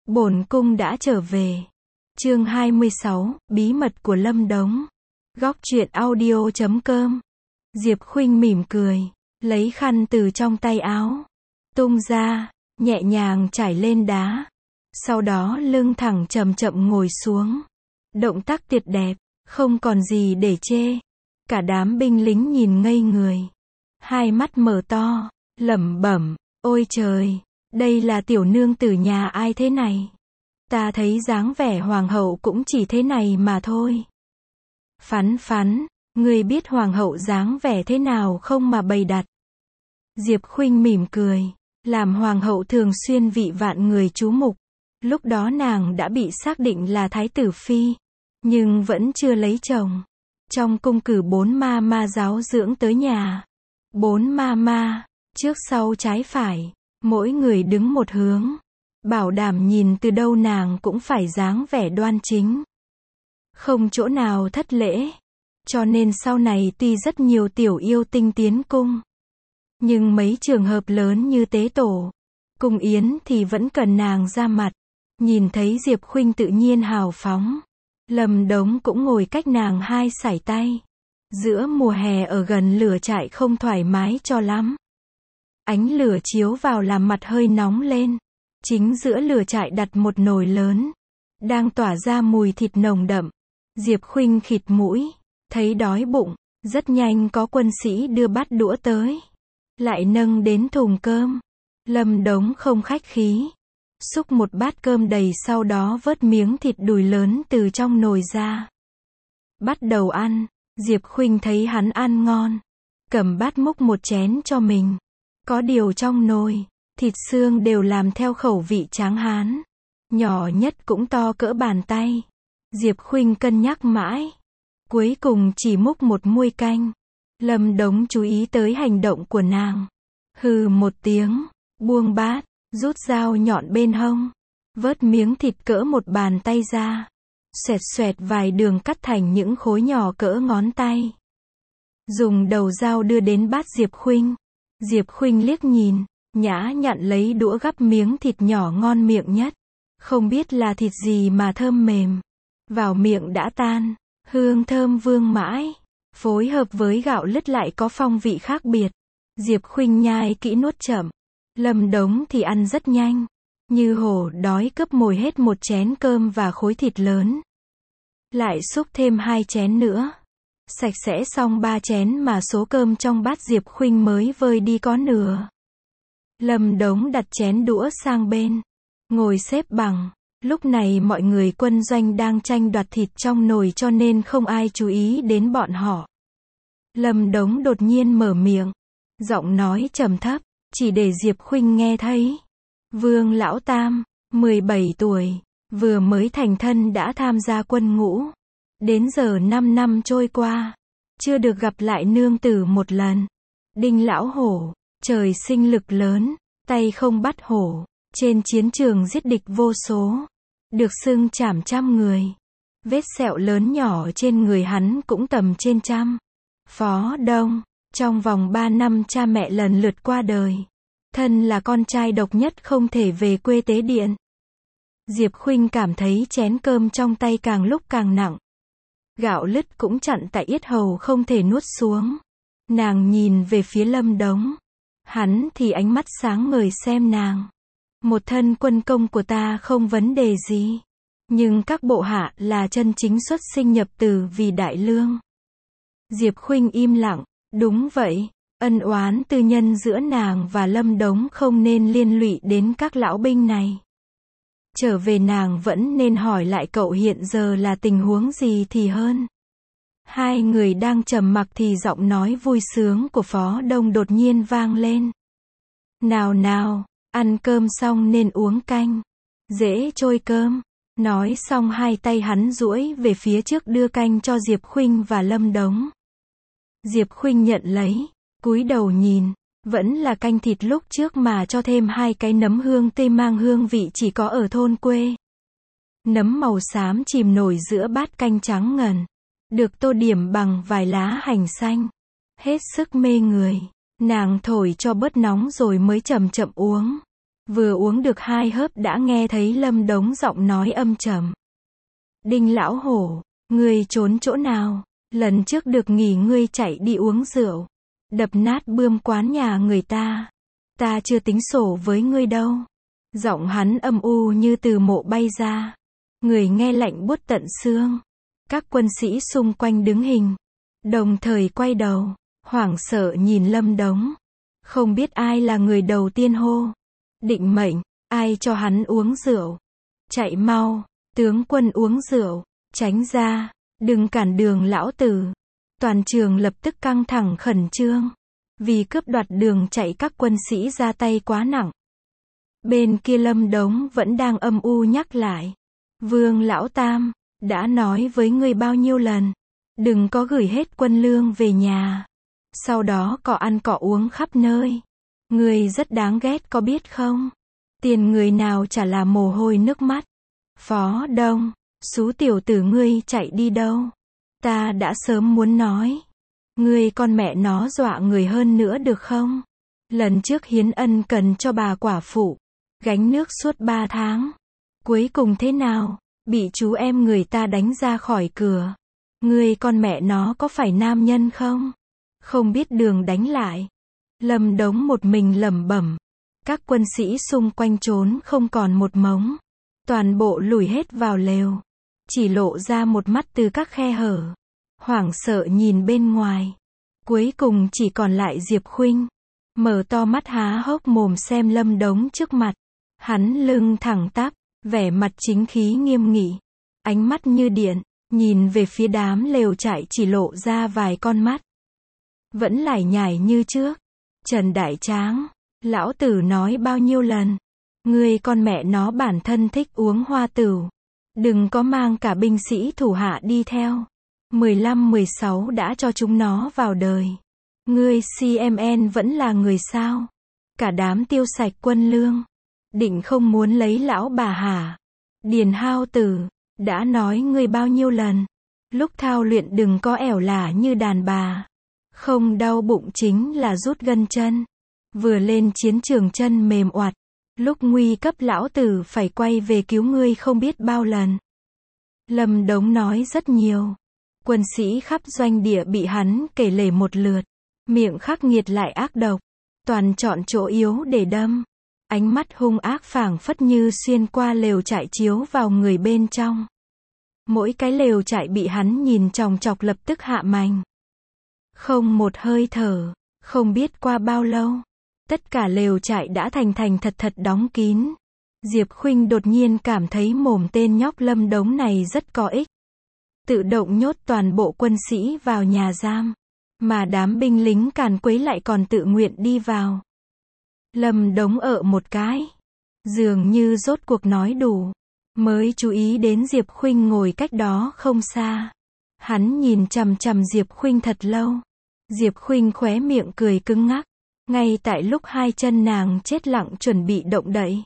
Bổn cung đã trở về. Chương 26, Bí mật của Lâm Đống. Góc truyện audio.com. Diệp Khuynh mỉm cười, lấy khăn từ trong tay áo, tung ra, nhẹ nhàng trải lên đá. Sau đó lưng thẳng chậm chậm ngồi xuống. Động tác tuyệt đẹp, không còn gì để chê. Cả đám binh lính nhìn ngây người. Hai mắt mở to, lẩm bẩm, ôi trời, đây là tiểu nương tử nhà ai thế này? Ta thấy dáng vẻ hoàng hậu cũng chỉ thế này mà thôi. Phán phán, ngươi biết hoàng hậu dáng vẻ thế nào không mà bày đặt? Diệp Khuynh mỉm cười, làm hoàng hậu thường xuyên vị vạn người chú mục. Lúc đó nàng đã bị xác định là thái tử phi, nhưng vẫn chưa lấy chồng. Trong cung cử 4 ma ma giáo dưỡng tới nhà. 4 ma ma, trước sau trái phải, mỗi người đứng một hướng. Bảo đảm nhìn từ đâu nàng cũng phải dáng vẻ đoan chính. Không chỗ nào thất lễ. Cho nên sau này tuy rất nhiều tiểu yêu tinh tiến cung, nhưng mấy trường hợp lớn như tế tổ, cung yến thì vẫn cần nàng ra mặt. Nhìn thấy Diệp Khuynh tự nhiên hào phóng, Lâm Đống cũng ngồi cách nàng 2 sải tay. Giữa mùa hè ở gần lửa trại không thoải mái cho lắm. Ánh lửa chiếu vào làm mặt hơi nóng lên. Chính giữa lửa trại đặt một nồi lớn, đang tỏa ra mùi thịt nồng đậm. Diệp Khuynh khịt mũi, thấy đói bụng, rất nhanh có quân sĩ đưa bát đũa tới, lại nâng đến thùng cơm. Lâm Đống không khách khí, xúc một bát cơm đầy, sau đó vớt miếng thịt đùi lớn từ trong nồi ra. Bắt đầu ăn. Diệp Khuynh thấy hắn ăn ngon, cầm bát múc một chén cho mình. Có điều trong nồi, thịt xương đều làm theo khẩu vị Tráng Hán. Nhỏ nhất cũng to cỡ bàn tay. Diệp Khuynh cân nhắc mãi, cuối cùng chỉ múc một muôi canh. Lâm Đống chú ý tới hành động của nàng. Hừ một tiếng, buông bát, rút dao nhọn bên hông, vớt miếng thịt cỡ một bàn tay ra. Xoẹt xoẹt vài đường cắt thành những khối nhỏ cỡ ngón tay. Dùng đầu dao đưa đến bát Diệp Khuynh. Diệp Khuynh liếc nhìn, nhã nhặn lấy đũa gắp miếng thịt nhỏ ngon miệng nhất. Không biết là thịt gì mà thơm mềm. Vào miệng đã tan, hương thơm vương mãi. Phối hợp với gạo lứt lại có phong vị khác biệt. Diệp Khuynh nhai kỹ nuốt chậm. Lâm Đống thì ăn rất nhanh. Như hổ đói cướp mồi hết một chén cơm và khối thịt lớn. Lại xúc thêm 2 chén nữa. Sạch sẽ xong 3 chén mà số cơm trong bát Diệp Khuynh mới vơi đi có nửa. Lâm Đống đặt chén đũa sang bên, ngồi xếp bằng. Lúc này mọi người quân doanh đang tranh đoạt thịt trong nồi cho nên không ai chú ý đến bọn họ. Lâm Đống đột nhiên mở miệng, giọng nói trầm thấp, chỉ để Diệp Khuynh nghe thấy. Vương Lão Tam, 17 tuổi, vừa mới thành thân đã tham gia quân ngũ. Đến giờ 5 năm trôi qua, chưa được gặp lại nương tử một lần. Đinh Lão Hổ, trời sinh lực lớn, tay không bắt hổ, trên chiến trường giết địch vô số, được xưng trảm trăm người. Vết sẹo lớn nhỏ trên người hắn cũng tầm trên 100. Phó Đông, trong vòng 3 năm cha mẹ lần lượt qua đời. Thân là con trai độc nhất không thể về quê tế điện. Diệp Khuynh cảm thấy chén cơm trong tay càng lúc càng nặng. Gạo lứt cũng chặn tại yết hầu không thể nuốt xuống. Nàng nhìn về phía Lâm Đống. Hắn thì ánh mắt sáng ngời xem nàng. Một thân quân công của ta không vấn đề gì. Nhưng các bộ hạ là chân chính xuất sinh nhập tử vì đại lương. Diệp Khuynh im lặng. Đúng vậy. Ân oán tư nhân giữa nàng và Lâm Đống không nên liên lụy đến các lão binh này. Trở về nàng vẫn nên hỏi lại cậu hiện giờ là tình huống gì thì hơn. Hai người đang trầm mặc thì giọng nói vui sướng của Phó Đông đột nhiên vang lên. Nào nào, ăn cơm xong nên uống canh. Dễ trôi cơm. Nói xong 2 tay hắn duỗi về phía trước đưa canh cho Diệp Khuynh và Lâm Đống. Diệp Khuynh nhận lấy, cúi đầu nhìn. Vẫn là canh thịt lúc trước mà cho thêm 2 cái nấm hương tây mang hương vị chỉ có ở thôn quê. Nấm màu xám chìm nổi giữa bát canh trắng ngần, được tô điểm bằng vài lá hành xanh. Hết sức mê người. Nàng thổi cho bớt nóng rồi mới chậm chậm uống. Vừa uống được 2 hớp đã nghe thấy Lâm Đống giọng nói âm trầm. Đinh lão hổ, ngươi trốn chỗ nào? Lần trước được nghỉ ngươi chạy đi uống rượu, đập nát bươm quán nhà người ta. Ta chưa tính sổ với ngươi đâu. Giọng hắn âm u như từ mộ bay ra. Người nghe lạnh buốt tận xương. Các quân sĩ xung quanh đứng hình, đồng thời quay đầu, hoảng sợ nhìn Lâm Đống. Không biết ai là người đầu tiên hô. Định mệnh, ai cho hắn uống rượu? Chạy mau, tướng quân uống rượu, tránh ra, đừng cản đường lão tử. Toàn trường lập tức căng thẳng khẩn trương. Vì cướp đoạt đường chạy các quân sĩ ra tay quá nặng. Bên kia Lâm Đống vẫn đang âm u nhắc lại. Vương lão tam, đã nói với ngươi bao nhiêu lần, đừng có gửi hết quân lương về nhà. Sau đó cọ ăn cọ uống khắp nơi. Ngươi rất đáng ghét có biết không? Tiền người nào chả là mồ hôi nước mắt. Phó Đông, xú tiểu tử ngươi chạy đi đâu? Ta đã sớm muốn nói. Ngươi con mẹ nó dọa người hơn nữa được không? Lần trước hiến ân cần cho bà quả phụ, gánh nước suốt 3 tháng. Cuối cùng thế nào? Bị chú em người ta đánh ra khỏi cửa. Ngươi con mẹ nó có phải nam nhân không? Không biết đường đánh lại. Lâm Đống một mình lẩm bẩm. Các quân sĩ xung quanh trốn không còn một mống. Toàn bộ lùi hết vào lều. Chỉ lộ ra một mắt từ các khe hở. Hoảng sợ nhìn bên ngoài. Cuối cùng chỉ còn lại Diệp Khuynh. Mở to mắt há hốc mồm xem Lâm Đống trước mặt. Hắn lưng thẳng tắp, vẻ mặt chính khí nghiêm nghị. Ánh mắt như điện, nhìn về phía đám lều trại chỉ lộ ra vài con mắt. Vẫn lải nhải như trước. Trần Đại Tráng, lão tử nói bao nhiêu lần. Ngươi con mẹ nó bản thân thích uống hoa tửu. Đừng có mang cả binh sĩ thủ hạ đi theo. 15-16 đã cho chúng nó vào đời. Ngươi CMN vẫn là người sao? Cả đám tiêu sạch quân lương. Định không muốn lấy lão bà hả? Điền Hao Tử, đã nói ngươi bao nhiêu lần. Lúc thao luyện đừng có ẻo lả như đàn bà. Không đau bụng chính là rút gân chân. Vừa lên chiến trường chân mềm oặt. Lúc nguy cấp lão tử phải quay về cứu ngươi không biết bao lần. Lâm Đống nói rất nhiều. Quân sĩ khắp doanh địa bị hắn kể lể một lượt. Miệng khắc nghiệt lại ác độc. Toàn chọn chỗ yếu để đâm. Ánh mắt hung ác phảng phất như xuyên qua lều trại chiếu vào người bên trong. Mỗi cái lều trại bị hắn nhìn chòng chọc lập tức hạ mành. Không một hơi thở. Không biết qua bao lâu. Tất cả lều trại đã thành thật đóng kín. Diệp Khuynh đột nhiên cảm thấy mồm tên nhóc Lâm Đống này rất có ích. Tự động nhốt toàn bộ quân sĩ vào nhà giam. Mà đám binh lính càn quấy lại còn tự nguyện đi vào. Lâm Đống ợ một cái. Dường như rốt cuộc nói đủ. Mới chú ý đến Diệp Khuynh ngồi cách đó không xa. Hắn nhìn chằm chằm Diệp Khuynh thật lâu. Diệp Khuynh khóe miệng cười cứng ngắc. Ngay tại lúc hai chân nàng chết lặng chuẩn bị động đậy.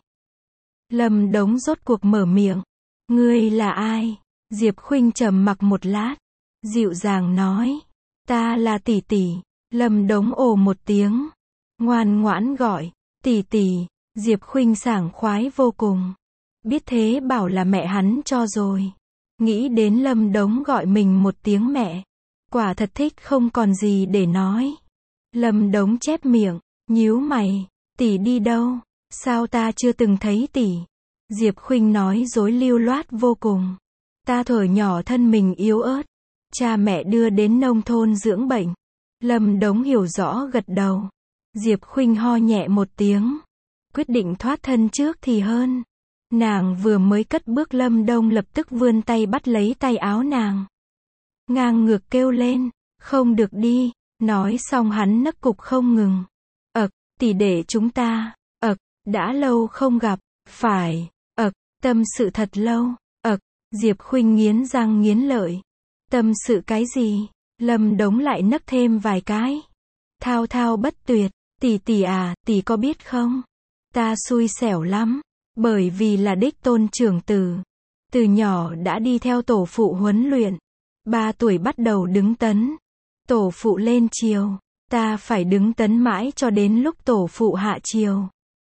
Lâm Đống rốt cuộc mở miệng. Ngươi là ai? Diệp Khuynh trầm mặc một lát. Dịu dàng nói. Ta là tỷ tỷ. Lâm Đống ồ một tiếng. Ngoan ngoãn gọi. Tỷ tỷ. Diệp Khuynh sảng khoái vô cùng. Biết thế bảo là mẹ hắn cho rồi. Nghĩ đến Lâm Đống gọi mình một tiếng mẹ. Quả thật thích không còn gì để nói. Lâm Đống chép miệng, nhíu mày. Tỷ đi đâu? Sao ta chưa từng thấy tỷ? Diệp Khuynh nói dối lưu loát vô cùng. Ta thuở nhỏ thân mình yếu ớt. Cha mẹ đưa đến nông thôn dưỡng bệnh. Lâm Đống hiểu rõ gật đầu. Diệp Khuynh ho nhẹ một tiếng. Quyết định thoát thân trước thì hơn. Nàng vừa mới cất bước Lâm Đống lập tức vươn tay bắt lấy tay áo nàng. Ngang ngược kêu lên. Không được đi. Nói xong hắn nấc cục không ngừng. Tỷ để chúng ta. Đã lâu không gặp. Phải. Tâm sự thật lâu. Diệp Khuynh nghiến răng nghiến lợi. Tâm sự cái gì? Lâm Đống lại nấc thêm vài cái. Thao thao bất tuyệt. Tỷ à, tỷ có biết không? Ta xui xẻo lắm. Bởi vì là đích tôn trưởng tử. Từ nhỏ đã đi theo tổ phụ huấn luyện. 3 tuổi bắt đầu đứng tấn. Tổ phụ lên chiều. Ta phải đứng tấn mãi cho đến lúc tổ phụ hạ chiều.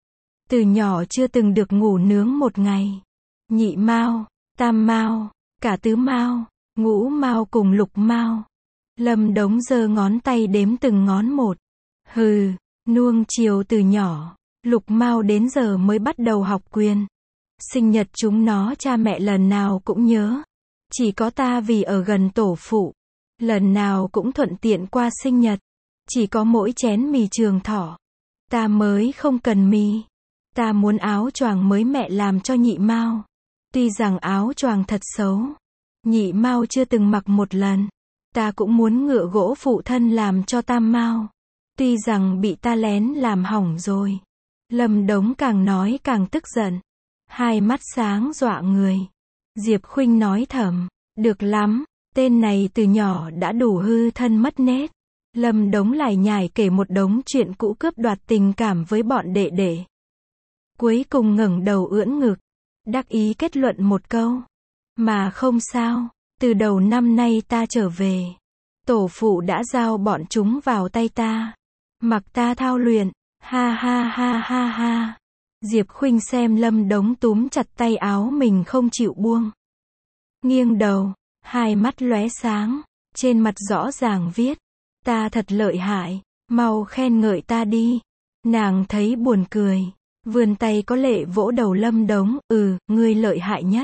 Từ nhỏ chưa từng được ngủ nướng một ngày. Nhị mao, tam mao, cả tứ mao, ngũ mao cùng lục mao. Lâm Đống giơ ngón tay đếm từng ngón một. Hừ, nuông chiều từ nhỏ, lục mao đến giờ mới bắt đầu học quyền. Sinh nhật chúng nó cha mẹ lần nào cũng nhớ. Chỉ có ta vì ở gần tổ phụ, lần nào cũng thuận tiện qua sinh nhật. Chỉ có mỗi chén mì Trường Thọ, ta mới không cần mì. Ta muốn áo choàng mới mẹ làm cho nhị mao. Tuy rằng áo choàng thật xấu, nhị mao chưa từng mặc một lần. Ta cũng muốn ngựa gỗ phụ thân làm cho tam mao. Tuy rằng bị ta lén làm hỏng rồi. Lâm Đống càng nói càng tức giận. Hai mắt sáng dọa người. Diệp Khuynh nói thầm, được lắm, tên này từ nhỏ đã đủ hư thân mất nết. Lâm Đống lại nhải kể một đống chuyện cũ cướp đoạt tình cảm với bọn đệ đệ. Cuối cùng ngẩng đầu ưỡn ngực, đắc ý kết luận một câu. Mà không sao, từ đầu năm nay ta trở về, tổ phụ đã giao bọn chúng vào tay ta. Mặc ta thao luyện, ha ha ha ha ha. Diệp Khuynh xem Lâm Đống túm chặt tay áo mình không chịu buông. Nghiêng đầu, hai mắt lóe sáng, trên mặt rõ ràng viết. Ta thật lợi hại, mau khen ngợi ta đi. Nàng thấy buồn cười, vươn tay có lệ vỗ đầu Lâm Đống, ngươi lợi hại nhất.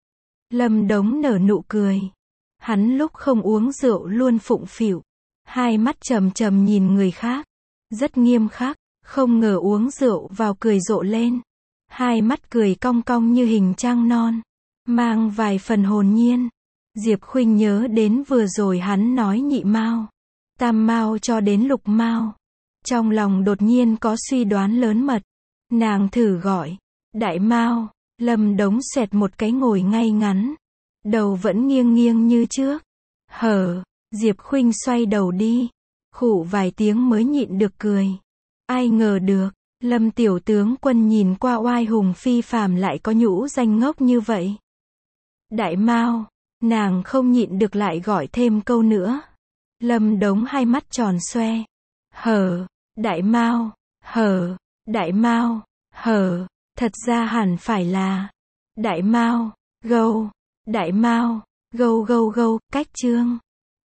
Lâm Đống nở nụ cười. Hắn lúc không uống rượu luôn phụng phịu, hai mắt trầm trầm nhìn người khác, rất nghiêm khắc, không ngờ uống rượu vào cười rộ lên. Hai mắt cười cong cong như hình trăng non, mang vài phần hồn nhiên. Diệp Khuynh nhớ đến vừa rồi hắn nói nhị mao, tam mao cho đến lục mao. Trong lòng đột nhiên có suy đoán lớn mật. Nàng thử gọi, đại mao. Lâm Đống xoẹt một cái ngồi ngay ngắn, đầu vẫn nghiêng nghiêng như trước. Hở, Diệp Khuynh xoay đầu đi, khụ vài tiếng mới nhịn được cười. Ai ngờ được, Lâm tiểu tướng quân nhìn qua oai hùng phi phàm lại có nhũ danh ngốc như vậy. Đại mao, nàng không nhịn được lại gọi thêm câu nữa. Lâm Đống hai mắt tròn xoe. Hở, đại mao, hở, đại mao, hở, thật ra hẳn phải là đại mao, gâu, đại mao, gâu gâu gâu, cách chương.